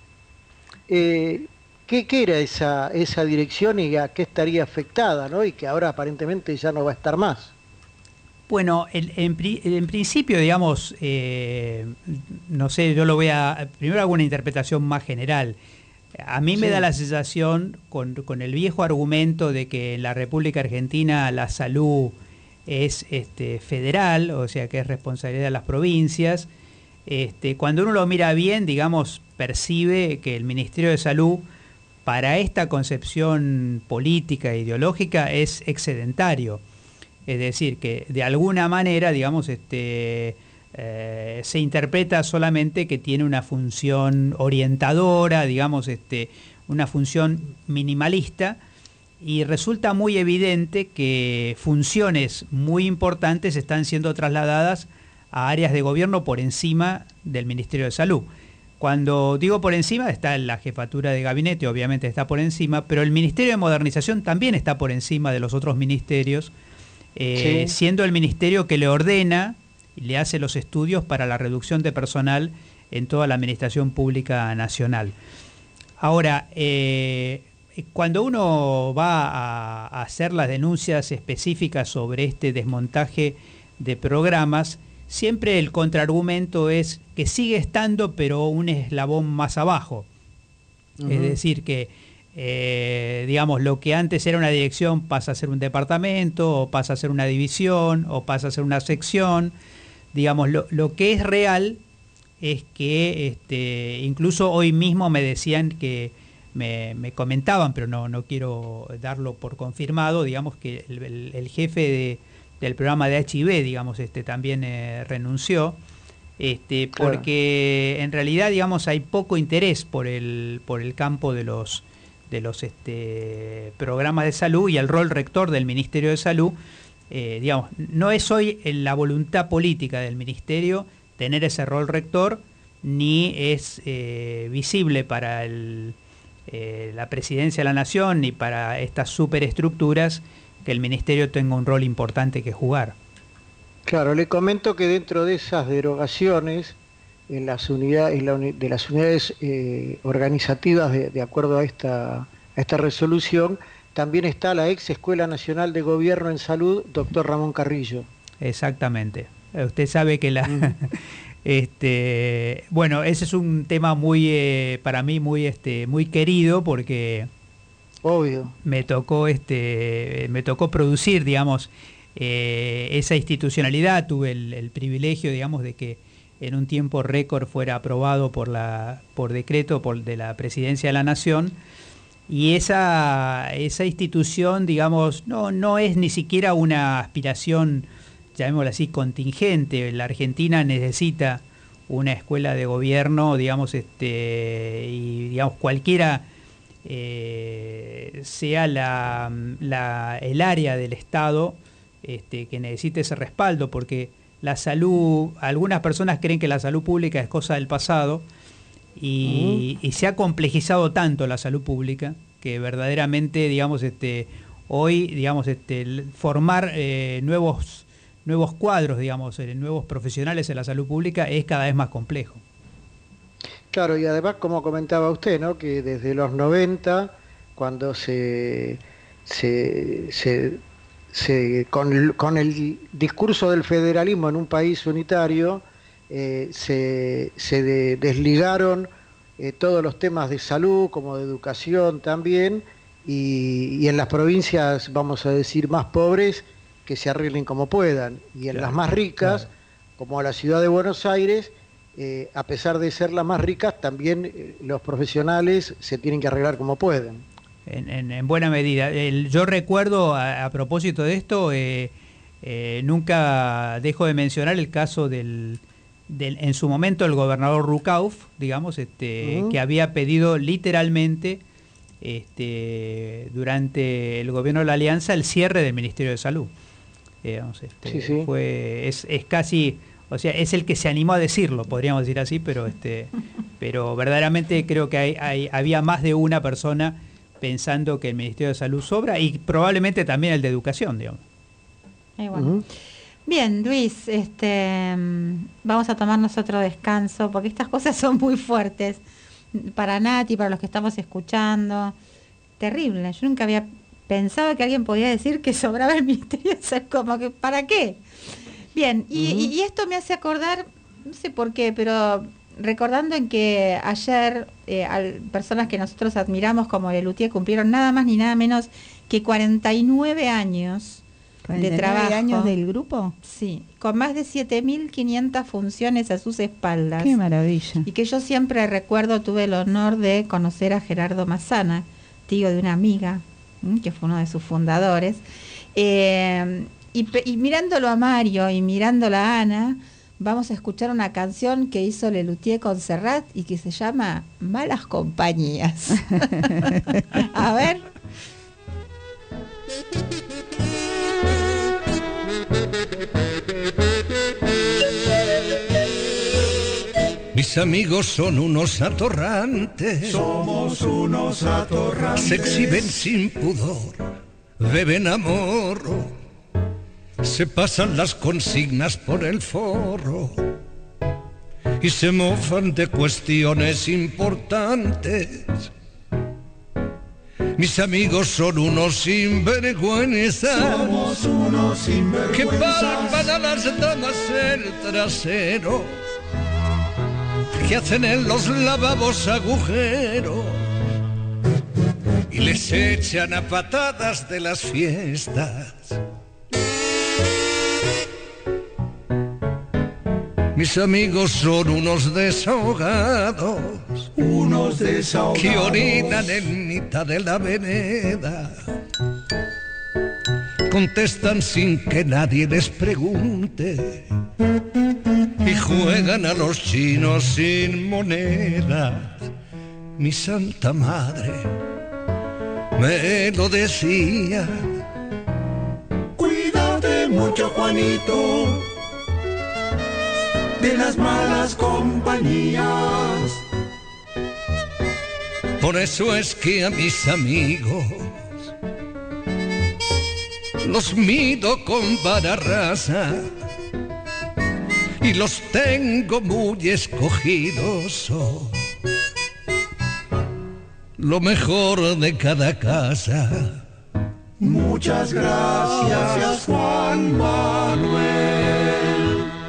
¿Qué era esa dirección y a qué estaría afectada, ¿no? Y que ahora aparentemente ya no va a estar más? Bueno, en principio, digamos, no sé, yo lo voy a... Primero hago una interpretación más general. A mí me da la sensación, con el viejo argumento de que en la República Argentina la salud es federal, o sea que es responsabilidad de las provincias. Cuando uno lo mira bien, digamos, percibe que el Ministerio de Salud, para esta concepción política e ideológica, es excedentario. Es decir, que de alguna manera, digamos, se interpreta solamente que tiene una función orientadora, digamos, una función minimalista, y resulta muy evidente que funciones muy importantes están siendo trasladadas a áreas de gobierno por encima del Ministerio de Salud. Cuando digo por encima, está la jefatura de gabinete, obviamente está por encima, pero el Ministerio de Modernización también está por encima de los otros ministerios, siendo el ministerio que le ordena y le hace los estudios para la reducción de personal en toda la administración pública nacional. Ahora, cuando uno va a hacer las denuncias específicas sobre este desmontaje de programas, siempre el contraargumento es que sigue estando, pero un eslabón más abajo. Uh-huh. Es decir, que digamos, lo que antes era una dirección pasa a ser un departamento, o pasa a ser una división, o pasa a ser una sección. Digamos, lo que es real es que incluso hoy mismo me decían que me comentaban, pero no quiero darlo por confirmado, digamos que el jefe del programa de HIV, digamos, también renunció, porque en realidad, digamos, hay poco interés por el campo de los programas de salud, y el rol rector del Ministerio de Salud, digamos, no es hoy en la voluntad política del Ministerio tener ese rol rector, ni es visible para la Presidencia de la Nación ni para estas superestructuras que el Ministerio tenga un rol importante que jugar. Claro, le comento que dentro de esas derogaciones, en las unidades, de las unidades organizativas de acuerdo a esta resolución, también está la ex Escuela Nacional de Gobierno en Salud, doctor Ramón Carrillo. Exactamente. Usted sabe que bueno, ese es un tema muy, para mí, muy querido, porque obvio me tocó producir, digamos, esa institucionalidad. Tuve el privilegio, digamos, de que en un tiempo récord fuera aprobado por decreto de la Presidencia de la Nación, y esa institución, digamos, no es ni siquiera una aspiración, llamémoslo así, contingente. La Argentina necesita una escuela de gobierno, digamos, y digamos cualquiera sea el área del Estado que necesite ese respaldo, porque la salud, algunas personas creen que la salud pública es cosa del pasado, y se ha complejizado tanto la salud pública que verdaderamente, digamos, hoy, digamos, formar nuevos cuadros, digamos, nuevos profesionales en la salud pública es cada vez más complejo. Claro, y además, como comentaba usted, ¿no?, que desde los 90, cuando con el discurso del federalismo en un país unitario, se desligaron todos los temas de salud, como de educación también, y en las provincias, vamos a decir, más pobres, que se arreglen como puedan, y en las más ricas, como la ciudad de Buenos Aires, a pesar de ser las más ricas, también los profesionales se tienen que arreglar como pueden. En buena medida. Yo recuerdo, a propósito de esto, nunca dejo de mencionar el caso en su momento, el gobernador Rucauf, digamos, que había pedido literalmente, durante el gobierno de la Alianza, el cierre del Ministerio de Salud. Digamos, sí. Es casi, o sea, es el que se animó a decirlo, podríamos decir así, pero verdaderamente creo que había más de una persona pensando que el Ministerio de Salud sobra, y probablemente también el de Educación, digamos. Bueno. Bien, Luis, vamos a tomarnos otro descanso, porque estas cosas son muy fuertes para Nati, para los que estamos escuchando. Terrible. Yo nunca había pensado que alguien podía decir que sobraba el Ministerio de Salud, como que, ¿para qué? Bien, y esto me hace acordar, no sé por qué, pero recordando en que ayer personas que nosotros admiramos como Lelutier cumplieron nada más ni nada menos que 49 años de trabajo. ¿49 años del grupo? Sí, con más de 7.500 funciones a sus espaldas. ¡Qué maravilla! Y que yo siempre recuerdo, tuve el honor de conocer a Gerardo Massana, tío de una amiga, que fue uno de sus fundadores. Y mirándolo a Mario y mirándola a Ana, vamos a escuchar una canción que hizo Lelutier con Serrat y que se llama Malas Compañías. A ver. Mis amigos son unos atorrantes. Somos unos atorrantes. Se exhiben sin pudor, beben a morro, se pasan las consignas por el forro y se mofan de cuestiones importantes. Mis amigos son unos sinvergüenzas. Somos unos sinvergüenzas. Que palpan a las damas el trasero, que hacen en los lavabos agujeros y les echan a patadas de las fiestas. Mis amigos son unos desahogados, que orinan en mitad de la vereda, contestan sin que nadie les pregunte y juegan a los chinos sin monedas. Mi santa madre me lo decía. Cuídate mucho, Juanito, de las malas compañías. Por eso es que a mis amigos los mido con vara rasa y los tengo muy escogidos. Oh, lo mejor de cada casa. Muchas gracias, Juan Manuel.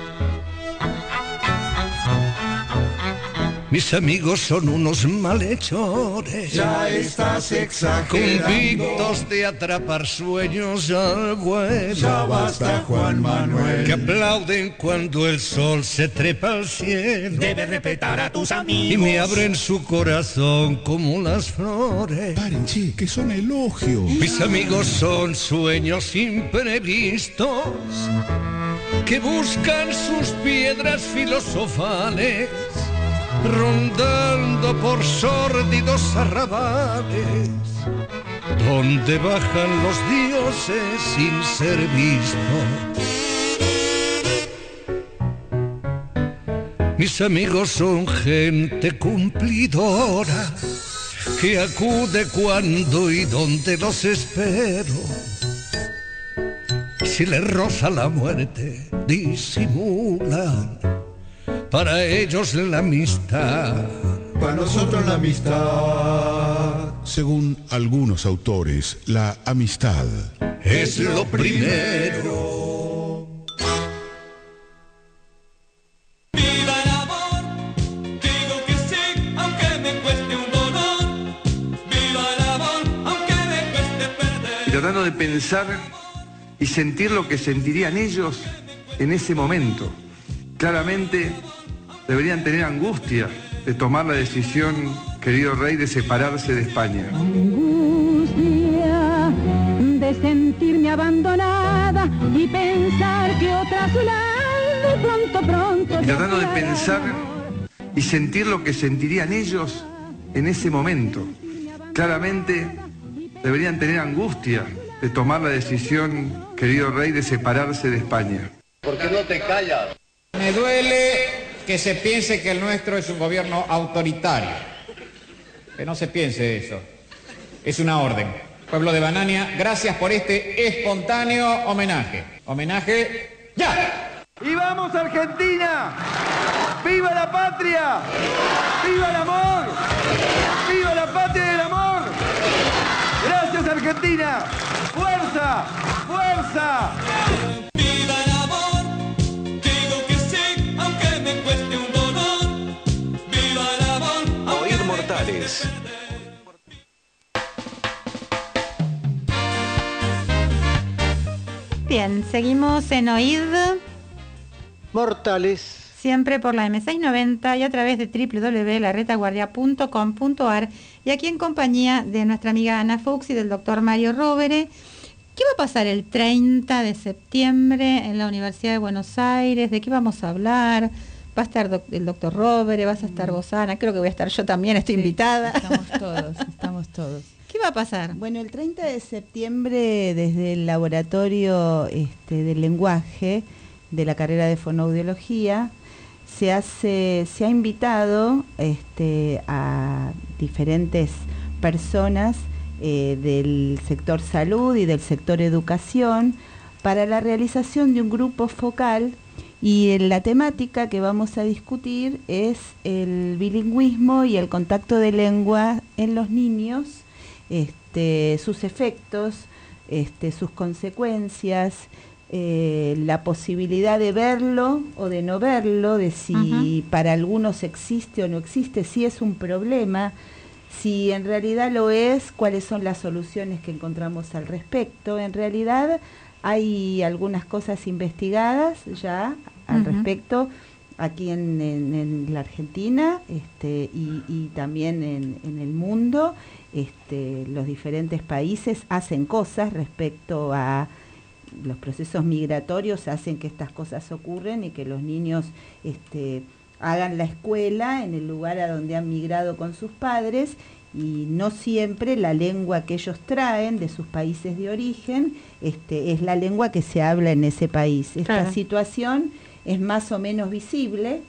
Mis amigos son unos malhechores. Ya estás exagerando. Convictos de atrapar sueños al vuelo. Ya basta, Juan Manuel. Que aplauden cuando el sol se trepa al cielo. Debes respetar a tus amigos. Y me abren su corazón como las flores. Paren, che, que son elogios. Mis amigos son sueños imprevistos que buscan sus piedras filosofales, rondando por sórdidos arrabales, donde bajan los dioses sin ser vistos. Mis amigos son gente cumplidora, que acude cuando y donde los espero. Si les roza la muerte, disimulan. Para ellos la amistad, para nosotros la amistad. Según algunos autores, la amistad es lo primero. Viva el amor, digo que sí, aunque me cueste un dolor. Viva el amor, aunque me cueste perder. Y tratando de pensar y sentir lo que sentirían ellos en ese momento. Claramente deberían tener angustia de tomar la decisión, querido rey, de separarse de España. Angustia de sentirme abandonada y pensar que otra a su lado pronto. Y tratando de pensar y sentir lo que sentirían ellos en ese momento. Claramente deberían tener angustia de tomar la decisión, querido rey, de separarse de España. ¿Por qué no te callas? Me duele que se piense que el nuestro es un gobierno autoritario. Que no se piense eso. Es una orden. Pueblo de Banania, gracias por este espontáneo homenaje. Homenaje ya. ¡Y vamos Argentina! ¡Viva la patria! ¡Viva el amor! ¡Viva la patria y el amor! ¡Gracias Argentina! ¡Fuerza! ¡Fuerza! Viva el amor, digo que sí, aunque me cueste un dolor. Viva el amor, aunque Oíd Mortales. Bien, seguimos en Oíd Mortales. Siempre por la M690 y a través de www.laretaguardia.com.ar y aquí en compañía de nuestra amiga Ana Fuchs y del doctor Mario Rovere. ¿Qué va a pasar el 30 de septiembre en la Universidad de Buenos Aires? ¿De qué vamos a hablar? Va a estar el doctor Rovere, vas a estar vos, Ana, creo que voy a estar yo también, estoy invitada. Estamos todos. ¿Qué va a pasar? Bueno, el 30 de septiembre desde el laboratorio del lenguaje de la carrera de fonoaudiología se ha invitado a diferentes personas del sector salud y del sector educación para la realización de un grupo focal, y la temática que vamos a discutir es el bilingüismo y el contacto de lengua en los niños, sus efectos, sus consecuencias, la posibilidad de verlo o de no verlo, de si para algunos existe o no existe, si es un problema, si en realidad lo es, cuáles son las soluciones que encontramos al respecto. En realidad hay algunas cosas investigadas ya al respecto aquí en la Argentina y también en el mundo. Los diferentes países hacen cosas respecto a los procesos migratorios, hacen que estas cosas ocurren y que los niños hagan la escuela en el lugar a donde han migrado con sus padres, y no siempre la lengua que ellos traen de sus países de origen es la lengua que se habla en ese país. Esta situación es más o menos visible,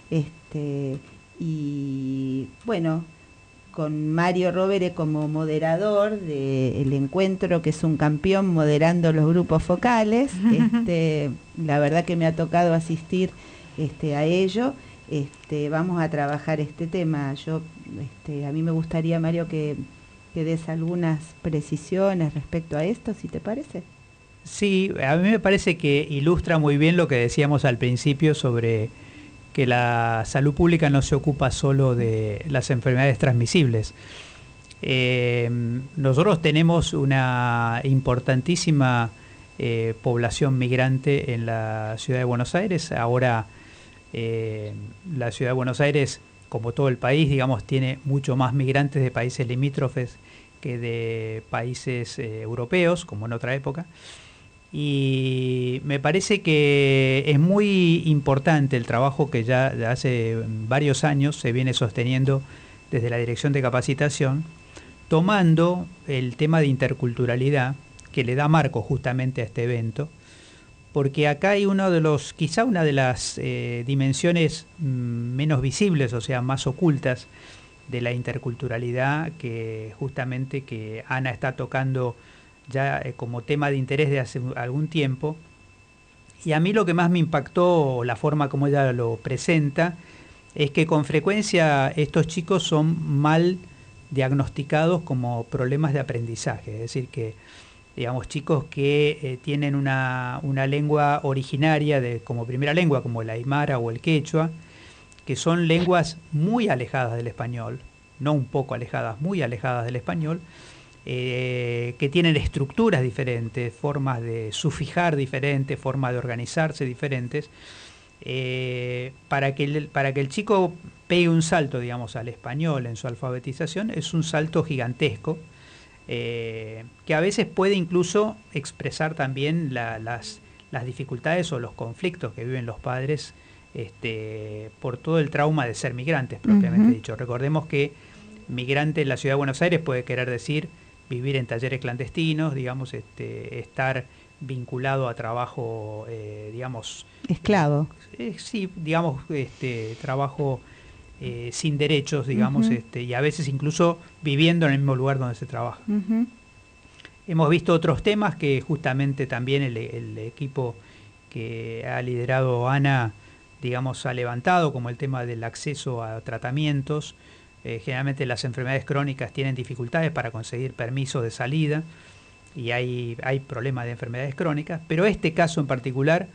y bueno, con Mario Rovere como moderador del encuentro, que es un campeón moderando los grupos focales, la verdad que me ha tocado asistir a ello. Vamos a trabajar este tema. A mí me gustaría, Mario, que des algunas precisiones respecto a esto, si te parece. Sí, a mí me parece que ilustra muy bien lo que decíamos al principio sobre que la salud pública no se ocupa solo de las enfermedades transmisibles. Nosotros tenemos una importantísima población migrante en la ciudad de Buenos Aires. Ahora la ciudad de Buenos Aires, como todo el país, digamos, tiene mucho más migrantes de países limítrofes que de países europeos, como en otra época. Y me parece que es muy importante el trabajo que ya hace varios años se viene sosteniendo desde la Dirección de Capacitación, tomando el tema de interculturalidad, que le da marco justamente a este evento, porque acá hay quizá una de las dimensiones menos visibles, o sea, más ocultas, de la interculturalidad que justamente que Ana está tocando ya como tema de interés de hace algún tiempo. Y a mí lo que más me impactó, la forma como ella lo presenta, es que con frecuencia estos chicos son mal diagnosticados como problemas de aprendizaje, es decir que, digamos, chicos que tienen una lengua originaria como primera lengua, como el aymara o el quechua, que son lenguas muy alejadas del español, no un poco alejadas, muy alejadas del español, que tienen estructuras diferentes, formas de sufijar diferentes, formas de organizarse diferentes, para que el chico pegue un salto, digamos, al español en su alfabetización, es un salto gigantesco, que a veces puede incluso expresar también las dificultades o los conflictos que viven los padres por todo el trauma de ser migrantes, propiamente dicho. Recordemos que migrante en la ciudad de Buenos Aires puede querer decir vivir en talleres clandestinos, digamos, estar vinculado a trabajo, digamos... esclavo. Sí, digamos, trabajo sin derechos, digamos, y a veces incluso viviendo en el mismo lugar donde se trabaja. Hemos visto otros temas que justamente también el equipo que ha liderado Ana, digamos, ha levantado, como el tema del acceso a tratamientos. Generalmente las enfermedades crónicas tienen dificultades para conseguir permiso de salida y hay problemas de enfermedades crónicas, pero este caso en particular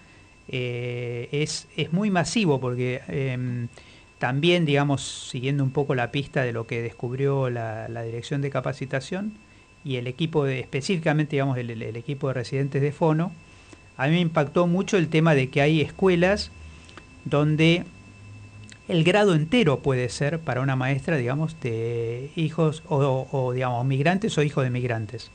es muy masivo porque también, digamos, siguiendo un poco la pista de lo que descubrió la Dirección de Capacitación y el equipo, específicamente, digamos, el equipo de residentes de Fono, a mí me impactó mucho el tema de que hay escuelas donde el grado entero puede ser para una maestra, digamos, de hijos o digamos, migrantes o hijos de migrantes.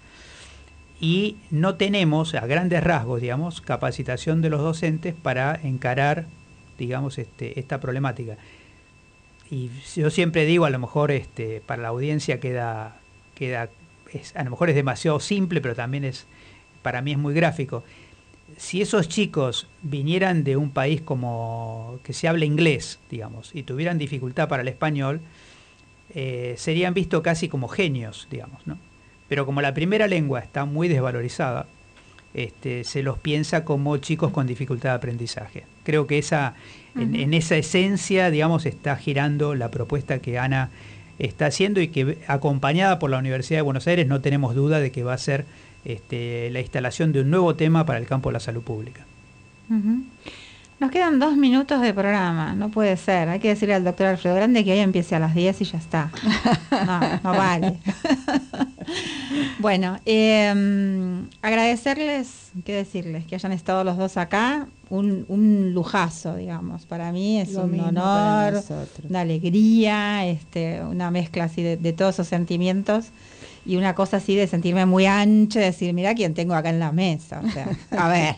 Y no tenemos, a grandes rasgos, digamos, capacitación de los docentes para encarar, digamos, esta problemática. Y yo siempre digo, a lo mejor para la audiencia a lo mejor es demasiado simple, pero también para mí es muy gráfico. Si esos chicos vinieran de un país como que se habla inglés, digamos, y tuvieran dificultad para el español, serían vistos casi como genios, digamos, ¿no? Pero como la primera lengua está muy desvalorizada, se los piensa como chicos con dificultad de aprendizaje. Creo que en esa esencia, digamos, está girando la propuesta que Ana está haciendo y que, acompañada por la Universidad de Buenos Aires, no tenemos duda de que va a ser la instalación de un nuevo tema para el campo de la salud pública. Nos quedan 2 minutos de programa, no puede ser. Hay que decirle al doctor Alfredo Grande que hoy empiece a las 10 y ya está. No vale. Bueno, agradecerles, qué decirles, que hayan estado los dos acá. Un lujazo, digamos. Para mí es un honor, una alegría, una mezcla así de todos esos sentimientos. Y una cosa así de sentirme muy ancha, de decir, mira quién tengo acá en la mesa. O sea, a ver.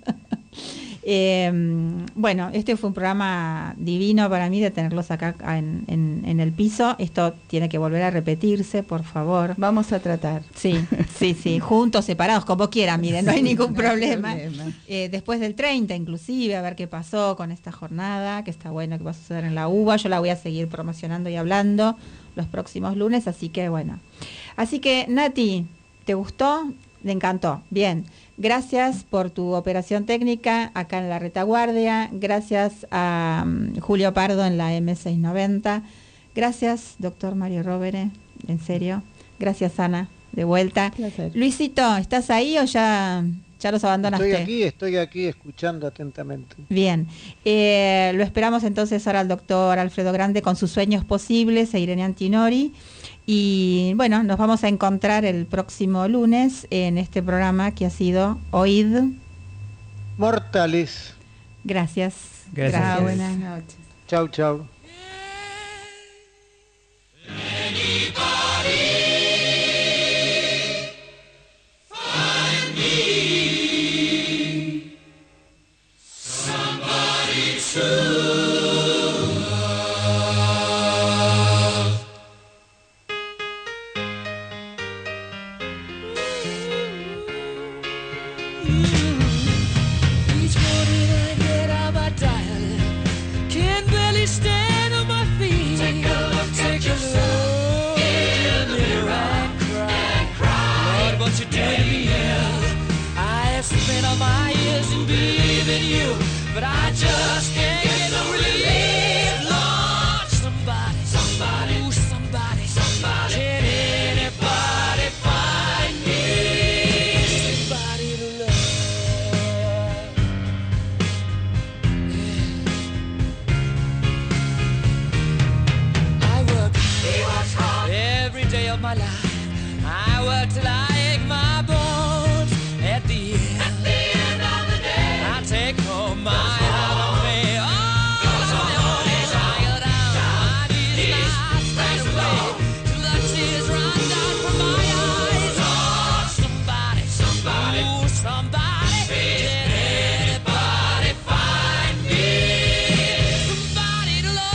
Bueno, este fue un programa divino para mí de tenerlos acá en el piso. Esto tiene que volver a repetirse, por favor. Vamos a tratar. Sí, juntos, separados, como quieran, miren, no hay ningún problema. Después del 30 inclusive, a ver qué pasó con esta jornada, que está bueno que va a suceder en la UBA. Yo la voy a seguir promocionando y hablando los próximos lunes, así que bueno. Así que, Nati, ¿te gustó? Le encantó. Bien. Gracias por tu operación técnica acá en la retaguardia. Gracias a Julio Pardo en la M690. Gracias, doctor Mario Rovere, en serio. Gracias, Ana, de vuelta. Placer. Luisito, ¿estás ahí o ya los abandonaste? Estoy aquí escuchando atentamente. Bien. Lo esperamos entonces ahora al doctor Alfredo Grande con sus sueños posibles, e Irene Antinori. Y bueno, nos vamos a encontrar el próximo lunes en este programa que ha sido Oíd Mortales. Gracias. Gracias. Buenas noches. Chau. Stand on my feet. Take a look. all my years in believing you, but I just can't get no relief. Lord, somebody, somebody, ooh, somebody, somebody, can anybody find me somebody to love? Yeah. I work hard every day of my life. I work till I ache my bones. At the end of the day, I take home my heart of me. All of my own is tired out. My knees not spread away till the tears run down from my eyes. Oh, somebody, somebody, ooh, somebody, can anybody find me somebody to love?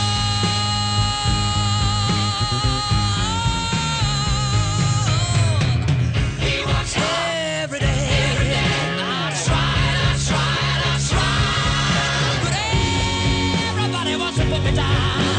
He works hard every day. I tried, but everybody wants to put me down.